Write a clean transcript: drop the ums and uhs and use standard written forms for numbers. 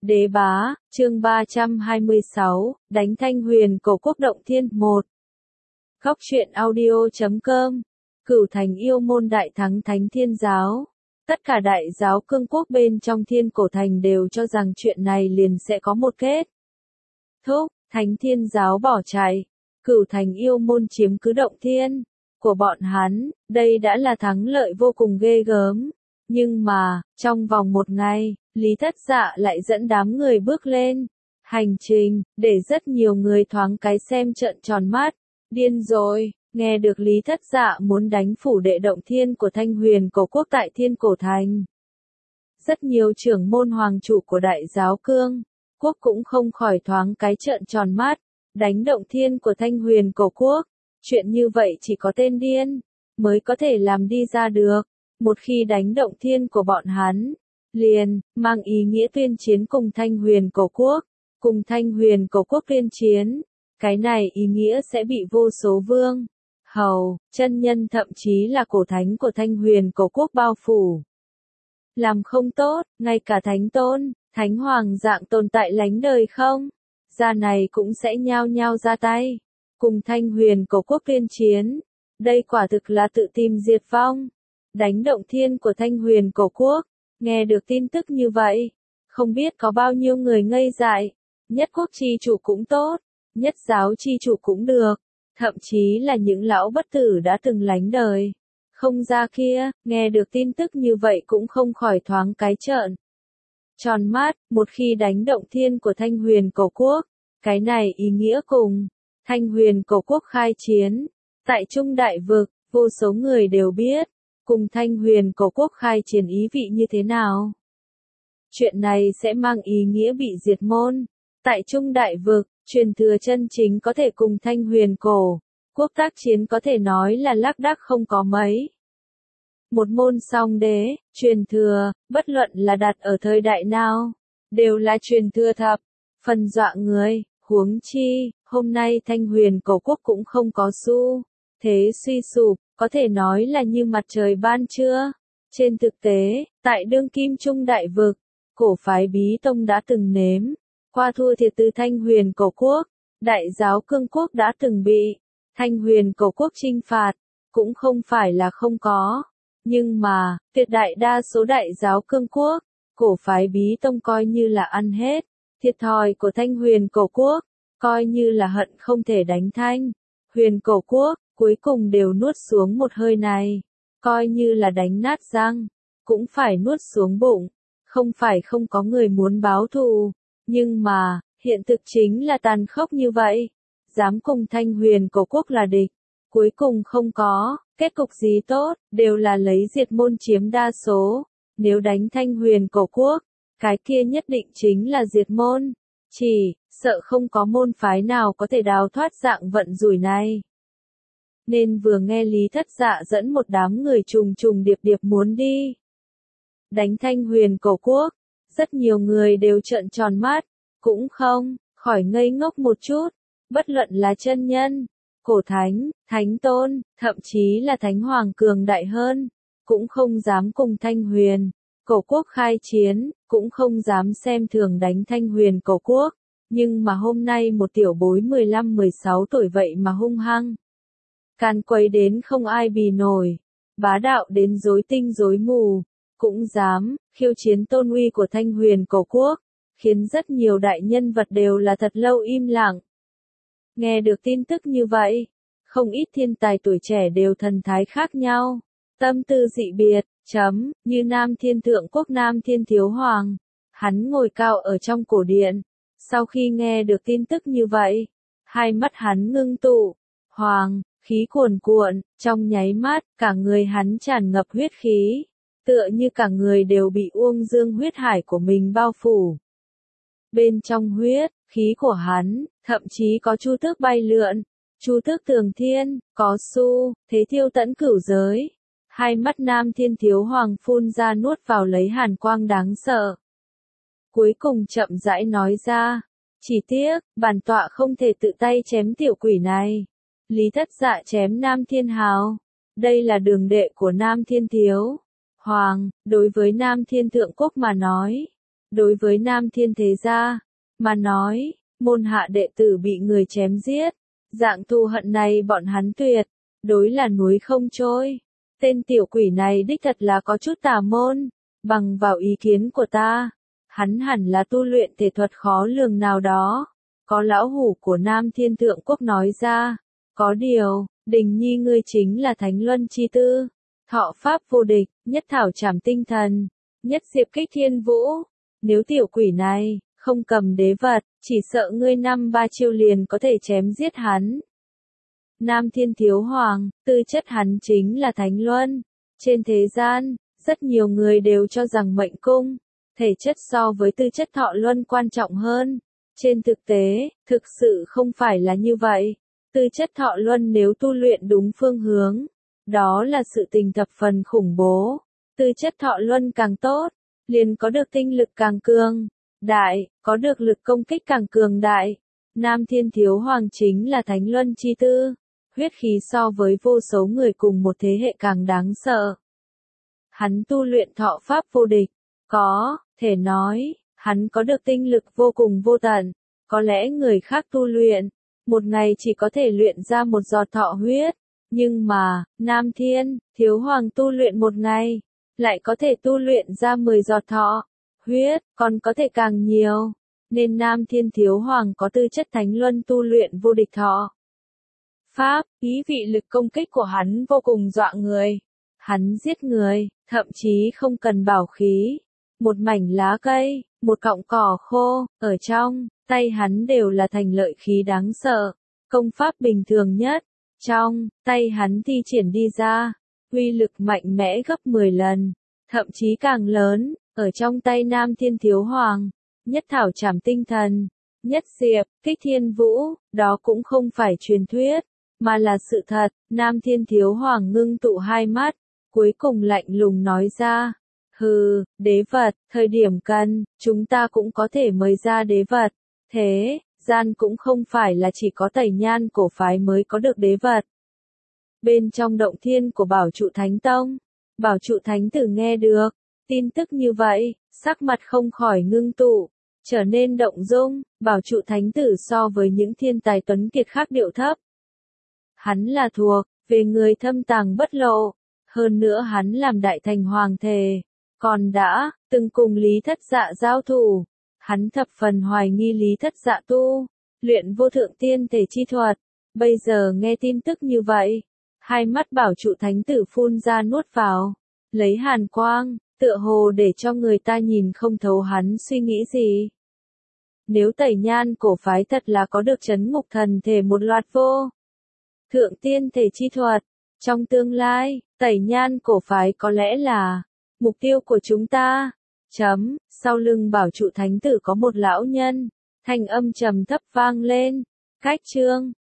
Đế bá, chương 326, đánh Thanh Huyền Cổ Quốc động thiên 1. Góc truyện audio.com. Cửu Thành yêu môn đại thắng Thánh Thiên Giáo. Tất cả đại giáo cương quốc bên trong Thiên Cổ Thành đều cho rằng chuyện này liền sẽ có một kết thúc. Thánh Thiên Giáo bỏ chạy, Cửu Thành yêu môn chiếm cứ động thiên của bọn hắn, đây đã là thắng lợi vô cùng ghê gớm. Nhưng mà, trong vòng một ngày, Lý Thất Dạ lại dẫn đám người bước lên hành trình, để rất nhiều người thoáng cái xem trợn tròn mắt. Điên rồi, nghe được Lý Thất Dạ muốn đánh phủ đệ động thiên của Thanh Huyền Cổ Quốc tại Thiên Cổ Thành. Rất nhiều trưởng môn hoàng chủ của đại giáo cương quốc cũng không khỏi thoáng cái trợn tròn mắt. Đánh động thiên của Thanh Huyền Cổ Quốc, chuyện như vậy chỉ có tên điên mới có thể làm đi ra được. Một khi đánh động thiên của bọn hắn, liền mang ý nghĩa tuyên chiến cùng Thanh Huyền Cổ Quốc, cùng Thanh Huyền Cổ Quốc tuyên chiến. Cái này ý nghĩa sẽ bị vô số vương, hầu, chân nhân thậm chí là cổ thánh của Thanh Huyền Cổ Quốc bao phủ. Làm không tốt, ngay cả thánh tôn, thánh hoàng dạng tồn tại lánh đời không, gia này cũng sẽ nhao nhao ra tay, cùng Thanh Huyền Cổ Quốc tuyên chiến. Đây quả thực là tự tìm diệt vong. Đánh động thiên của Thanh Huyền Cổ Quốc, nghe được tin tức như vậy, không biết có bao nhiêu người ngây dại. Nhất quốc chi chủ cũng tốt, nhất giáo chi chủ cũng được, thậm chí là những lão bất tử đã từng lánh đời không ra kia, nghe được tin tức như vậy cũng không khỏi thoáng cái trợn tròn mắt. Một khi đánh động thiên của Thanh Huyền Cổ Quốc, cái này ý nghĩa cùng Thanh Huyền Cổ Quốc khai chiến. Tại Trung Đại Vực, vô số người đều biết, cùng Thanh Huyền Cổ Quốc khai chiến ý vị như thế nào. Chuyện này sẽ mang ý nghĩa bị diệt môn. Tại Trung Đại Vực, truyền thừa chân chính có thể cùng Thanh Huyền Cổ Quốc tác chiến có thể nói là lác đác không có mấy. Một môn song đế, truyền thừa, bất luận là đặt ở thời đại nào, đều là truyền thừa thập phần dọa người. Huống chi, hôm nay Thanh Huyền Cổ Quốc cũng không có xu thế suy sụp, có thể nói là như mặt trời ban trưa. Trên thực tế, tại đương kim Trung Đại Vực, cổ phái Bí Tông đã từng nếm qua thua thiệt từ Thanh Huyền Cổ Quốc. Đại giáo cương quốc đã từng bị Thanh Huyền Cổ Quốc chinh phạt, cũng không phải là không có. Nhưng mà, tuyệt đại đa số đại giáo cương quốc, cổ phái Bí Tông coi như là ăn hết thiệt thòi của Thanh Huyền Cổ Quốc, coi như là hận không thể đánh Thanh Huyền Cổ Quốc, cuối cùng đều nuốt xuống một hơi này. Coi như là đánh nát răng, cũng phải nuốt xuống bụng. Không phải không có người muốn báo thù, nhưng mà, hiện thực chính là tàn khốc như vậy. Dám cùng Thanh Huyền Cổ Quốc là địch, cuối cùng không có kết cục gì tốt, đều là lấy diệt môn chiếm đa số. Nếu đánh Thanh Huyền Cổ Quốc, cái kia nhất định chính là diệt môn. Chỉ sợ không có môn phái nào có thể đào thoát dạng vận rủi này. Nên vừa nghe Lý Thất Dạ dẫn một đám người trùng trùng điệp điệp muốn đi đánh Thanh Huyền Cổ Quốc, rất nhiều người đều trợn tròn mắt, cũng không khỏi ngây ngốc một chút. Bất luận là chân nhân, cổ thánh, thánh tôn, thậm chí là thánh hoàng cường đại hơn, cũng không dám cùng Thanh Huyền Cổ Quốc khai chiến, cũng không dám xem thường đánh Thanh Huyền Cổ Quốc. Nhưng mà hôm nay một tiểu bối 15-16 tuổi vậy mà hung hăng, can quấy đến không ai bì nổi, bá đạo đến rối tinh rối mù, cũng dám khiêu chiến tôn uy của Thanh Huyền Cổ Quốc, khiến rất nhiều đại nhân vật đều là thật lâu im lặng. Nghe được tin tức như vậy, không ít thiên tài tuổi trẻ đều thần thái khác nhau, tâm tư dị biệt, như Nam Thiên Thượng Quốc Nam Thiên Thiếu Hoàng. Hắn ngồi cao ở trong cổ điện, sau khi nghe được tin tức như vậy, hai mắt hắn ngưng tụ, hoàng, khí cuồn cuộn, trong nháy mắt, cả người hắn tràn ngập huyết khí, tựa như cả người đều bị uông dương huyết hải của mình bao phủ. Bên trong huyết khí của hắn, thậm chí có chu tước bay lượn, chu tước tường thiên, có xu thế thiêu tẫn cửu giới. Hai mắt Nam Thiên Thiếu Hoàng phun ra nuốt vào lấy hàn quang đáng sợ. Cuối cùng chậm rãi nói ra, chỉ tiếc, bản tọa không thể tự tay chém tiểu quỷ này. Lý Thất Dạ chém Nam Thiên Hào. Đây là đường đệ của Nam Thiên Thiếu Hoàng, đối với Nam Thiên Thượng Quốc mà nói. Đối với Nam Thiên thế gia mà nói, môn hạ đệ tử bị người chém giết, dạng thù hận này bọn hắn tuyệt đối là núi không trôi. Tên tiểu quỷ này đích thật là có chút tà môn, bằng vào ý kiến của ta, hắn hẳn là tu luyện thể thuật khó lường nào đó. Có lão hủ của Nam Thiên Thượng Quốc nói ra, có điều, Đình Nhi ngươi chính là Thánh Luân chi tư, thọ pháp vô địch, nhất thảo trảm tinh thần, nhất diệp kích thiên vũ. Nếu tiểu quỷ này không cầm đế vật, chỉ sợ ngươi 5-3 chiêu liền có thể chém giết hắn. Nam Thiên Thiếu Hoàng, tư chất hắn chính là Thánh Luân. Trên thế gian, rất nhiều người đều cho rằng mệnh cung, thể chất so với tư chất Thọ Luân quan trọng hơn. Trên thực tế, thực sự không phải là như vậy. Tư chất Thọ Luân nếu tu luyện đúng phương hướng, đó là sự tình thập phần khủng bố. Tư chất Thọ Luân càng tốt, liền có được tinh lực càng cường đại, có được lực công kích càng cường đại. Nam Thiên Thiếu Hoàng chính là Thánh Luân chi tư, huyết khí so với vô số người cùng một thế hệ càng đáng sợ. Hắn tu luyện thọ pháp vô địch, có thể nói, hắn có được tinh lực vô cùng vô tận. Có lẽ người khác tu luyện, một ngày chỉ có thể luyện ra một giọt thọ huyết, nhưng mà, Nam Thiên Thiếu Hoàng tu luyện một ngày, lại có thể tu luyện ra 10 giọt thọ huyết, còn có thể càng nhiều. Nên Nam Thiên Thiếu Hoàng có tư chất Thánh Luân tu luyện vô địch thọ pháp, ý vị lực công kích của hắn vô cùng dọa người. Hắn giết người, thậm chí không cần bảo khí. Một mảnh lá cây, một cọng cỏ khô, ở trong tay hắn đều là thành lợi khí đáng sợ. Công pháp bình thường nhất, trong tay hắn thi triển đi ra, uy lực mạnh mẽ gấp 10 lần, thậm chí càng lớn. Ở trong tay Nam Thiên Thiếu Hoàng, nhất thảo trảm tinh thần, nhất diệp kích thiên vũ, đó cũng không phải truyền thuyết, mà là sự thật. Nam Thiên Thiếu Hoàng ngưng tụ hai mắt, cuối cùng lạnh lùng nói ra, hừ, đế vật, thời điểm cần, chúng ta cũng có thể mời ra đế vật. Thế gian cũng không phải là chỉ có Tẩy Nhan cổ phái mới có được đế vật. Bên trong động thiên của Bảo Trụ Thánh Tông, Bảo Trụ Thánh Tử nghe được tin tức như vậy, sắc mặt không khỏi ngưng tụ, trở nên động dung. Bảo Trụ Thánh Tử so với những thiên tài tuấn kiệt khác điệu thấp. Hắn là thuộc về người thâm tàng bất lộ, hơn nữa hắn làm đại thành hoàng thể, còn đã từng cùng Lý Thất Dạ giao thủ. Hắn thập phần hoài nghi Lý Thất Dạ tu luyện vô thượng tiên thể chi thuật. Bây giờ nghe tin tức như vậy, hai mắt Bảo Trụ Thánh Tử phun ra nuốt vào, lấy hàn quang, tựa hồ để cho người ta nhìn không thấu hắn suy nghĩ gì. Nếu Tẩy Nhan cổ phái thật là có được chấn ngục thần thể một loạt vô thượng tiên thể chi thuật, trong tương lai, Tẩy Nhan cổ phái có lẽ là mục tiêu của chúng ta. Sau lưng Bảo Trụ Thánh Tử có một lão nhân, thanh âm trầm thấp vang lên, cách chương